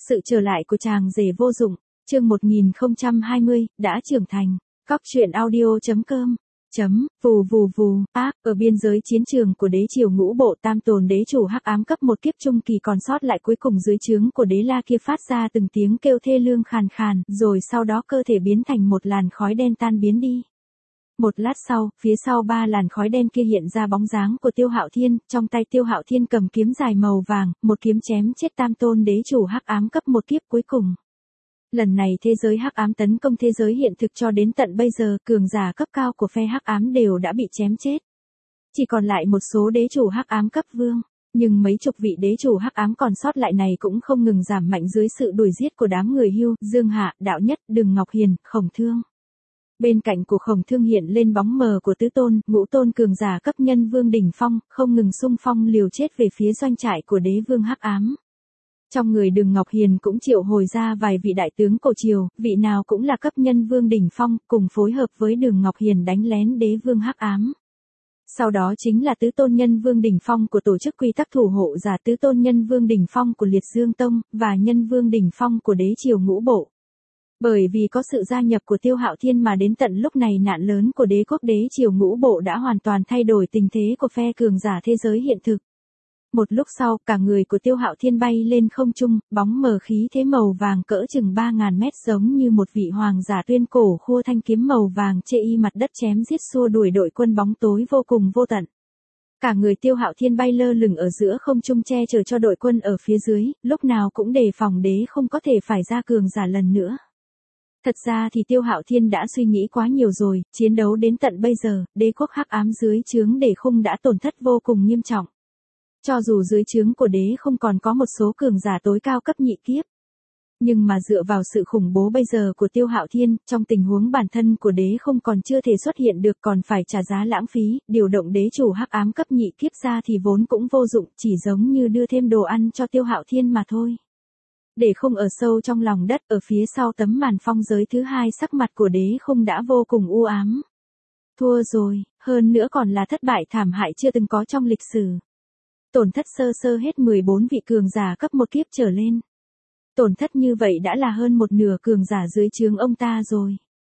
Sự trở lại của chàng rể vô dụng, chương 1020, đã trưởng thành. Cóc truyện audio.com vù vù vù, ở biên giới chiến trường của đế triều Ngũ Bộ, Tam Tồn đế chủ hắc ám cấp một kiếp trung kỳ còn sót lại cuối cùng dưới trướng của đế la kia phát ra từng tiếng kêu thê lương khàn khàn, rồi sau đó cơ thể biến thành một làn khói đen tan biến đi. Một lát sau, phía sau ba làn khói đen kia hiện ra bóng dáng của Tiêu Hạo Thiên, trong tay Tiêu Hạo Thiên cầm kiếm dài màu vàng, một kiếm chém chết Tam Tôn đế chủ hắc ám cấp một kiếp cuối cùng. Lần này thế giới hắc ám tấn công thế giới hiện thực, cho đến tận bây giờ, cường giả cấp cao của phe hắc ám đều đã bị chém chết. Chỉ còn lại một số đế chủ hắc ám cấp vương, nhưng mấy chục vị đế chủ hắc ám còn sót lại này cũng không ngừng giảm mạnh dưới sự đuổi giết của đám người Hưu, Dương Hạ, Đạo Nhất, Đừng Ngọc Hiền, Khổng Thương. Bên cạnh của Khổng Thương hiện lên bóng mờ của tứ tôn, ngũ tôn cường giả cấp nhân vương đỉnh phong, không ngừng xung phong liều chết về phía doanh trại của đế vương hắc ám. Trong người Đừng Ngọc Hiền cũng triệu hồi ra vài vị đại tướng cổ triều, vị nào cũng là cấp nhân vương đỉnh phong, cùng phối hợp với Đừng Ngọc Hiền đánh lén đế vương hắc ám. Sau đó chính là tứ tôn nhân vương đỉnh phong của tổ chức quy tắc thủ hộ giả, tứ tôn nhân vương đỉnh phong của Liệt Dương Tông, và nhân vương đỉnh phong của đế triều Ngũ Bộ. Bởi vì có sự gia nhập của Tiêu Hạo Thiên mà đến tận lúc này nạn lớn của đế quốc đế triều Ngũ Bộ đã hoàn toàn thay đổi tình thế của phe cường giả thế giới hiện thực. Một lúc sau, cả người của Tiêu Hạo Thiên bay lên không trung, bóng mờ khí thế màu vàng cỡ chừng 3.000 mét, giống như một vị hoàng giả tuyên cổ khua thanh kiếm màu vàng chê y mặt đất chém giết xua đuổi đội quân bóng tối vô cùng vô tận. Cả người Tiêu Hạo Thiên bay lơ lửng ở giữa không trung che chở cho đội quân ở phía dưới, lúc nào cũng đề phòng đế không có thể phải ra cường giả lần nữa. Thật ra thì Tiêu Hạo Thiên đã suy nghĩ quá nhiều rồi, chiến đấu đến tận bây giờ, đế quốc hắc ám dưới trướng Đế Khung đã tổn thất vô cùng nghiêm trọng. Cho dù dưới trướng của đế không còn có một số cường giả tối cao cấp nhị kiếp, nhưng mà dựa vào sự khủng bố bây giờ của Tiêu Hạo Thiên, trong tình huống bản thân của đế không còn chưa thể xuất hiện được, còn phải trả giá lãng phí, điều động đế chủ hắc ám cấp nhị kiếp ra thì vốn cũng vô dụng, chỉ giống như đưa thêm đồ ăn cho Tiêu Hạo Thiên mà thôi. Để không ở sâu trong lòng đất, ở phía sau tấm màn phong giới thứ hai, sắc mặt của đế không đã vô cùng u ám. Thua rồi, hơn nữa còn là thất bại thảm hại chưa từng có trong lịch sử. Tổn thất sơ sơ hết 14 vị cường giả cấp một kiếp trở lên. Tổn thất như vậy đã là hơn một nửa cường giả dưới trướng ông ta rồi.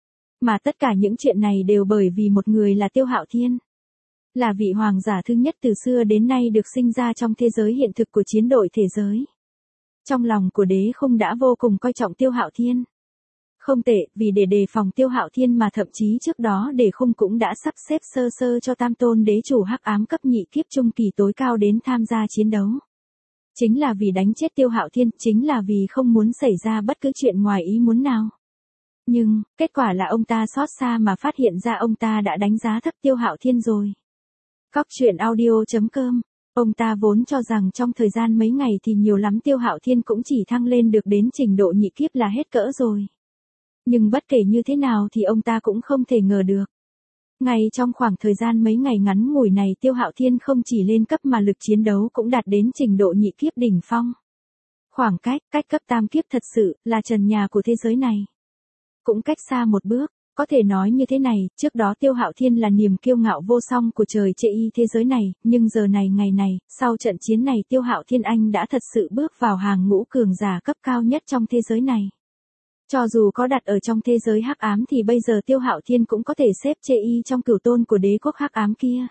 Mà tất cả những chuyện này đều bởi vì một người là Tiêu Hạo Thiên. Là vị hoàng giả thứ nhất từ xưa đến nay được sinh ra trong thế giới hiện thực của chiến đội thế giới. Trong lòng của đế không đã vô cùng coi trọng Tiêu Hạo Thiên. Không tệ, vì để đề phòng Tiêu Hạo Thiên mà thậm chí trước đó Đế Khung cũng đã sắp xếp sơ sơ cho Tam Tôn đế chủ hắc ám cấp nhị kiếp trung kỳ tối cao đến tham gia chiến đấu. Chính là vì đánh chết Tiêu Hạo Thiên, chính là vì không muốn xảy ra bất cứ chuyện ngoài ý muốn nào. Nhưng, kết quả là ông ta xót xa mà phát hiện ra ông ta đã đánh giá thấp Tiêu Hạo Thiên rồi. Cóc truyện audio.com. Ông ta vốn cho rằng trong thời gian mấy ngày thì nhiều lắm Tiêu Hạo Thiên cũng chỉ thăng lên được đến trình độ nhị kiếp là hết cỡ rồi. Nhưng bất kể như thế nào thì ông ta cũng không thể ngờ được. Ngay trong khoảng thời gian mấy ngày ngắn ngủi này, Tiêu Hạo Thiên không chỉ lên cấp mà lực chiến đấu cũng đạt đến trình độ nhị kiếp đỉnh phong. Khoảng cách cấp tam kiếp thật sự là trần nhà của thế giới này. Cũng cách xa một bước, có thể nói như thế này, trước đó Tiêu Hạo Thiên là niềm kiêu ngạo vô song của trời chê y thế giới này, nhưng giờ này ngày này, sau trận chiến này Tiêu Hạo Thiên anh đã thật sự bước vào hàng ngũ cường giả cấp cao nhất trong thế giới này. Cho dù có đặt ở trong thế giới hắc ám thì bây giờ Tiêu Hạo Thiên cũng có thể xếp chê y trong cửu tôn của đế quốc hắc ám kia.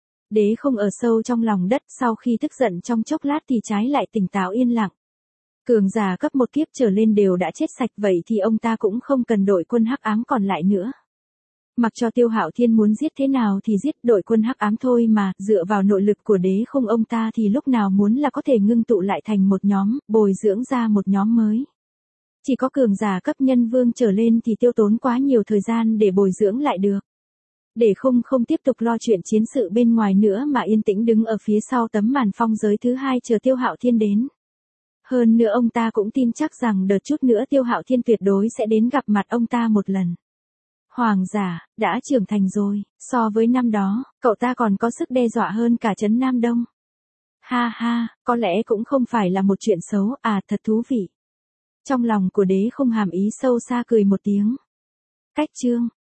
Đế không ở sâu trong lòng đất, sau khi tức giận trong chốc lát thì trái lại tỉnh táo yên lặng. Cường giả cấp một kiếp trở lên đều đã chết sạch, vậy thì ông ta cũng không cần đội quân hắc ám còn lại nữa. Mặc cho Tiêu Hạo Thiên muốn giết thế nào thì giết, đội quân hắc ám thôi mà, dựa vào nội lực của đế không ông ta thì lúc nào muốn là có thể ngưng tụ lại thành một nhóm, bồi dưỡng ra một nhóm mới. Chỉ có cường giả cấp nhân vương trở lên thì tiêu tốn quá nhiều thời gian để bồi dưỡng lại được. Để không tiếp tục lo chuyện chiến sự bên ngoài nữa mà yên tĩnh đứng ở phía sau tấm màn phong giới thứ hai chờ Tiêu Hạo Thiên đến. Hơn nữa ông ta cũng tin chắc rằng đợt chút nữa Tiêu Hạo Thiên tuyệt đối sẽ đến gặp mặt ông ta một lần. Hoàng giả, đã trưởng thành rồi, so với năm đó, cậu ta còn có sức đe dọa hơn cả trấn Nam Đông. Ha ha, có lẽ cũng không phải là một chuyện xấu, thật thú vị. Trong lòng của đế không hàm ý sâu xa cười một tiếng. Cách chương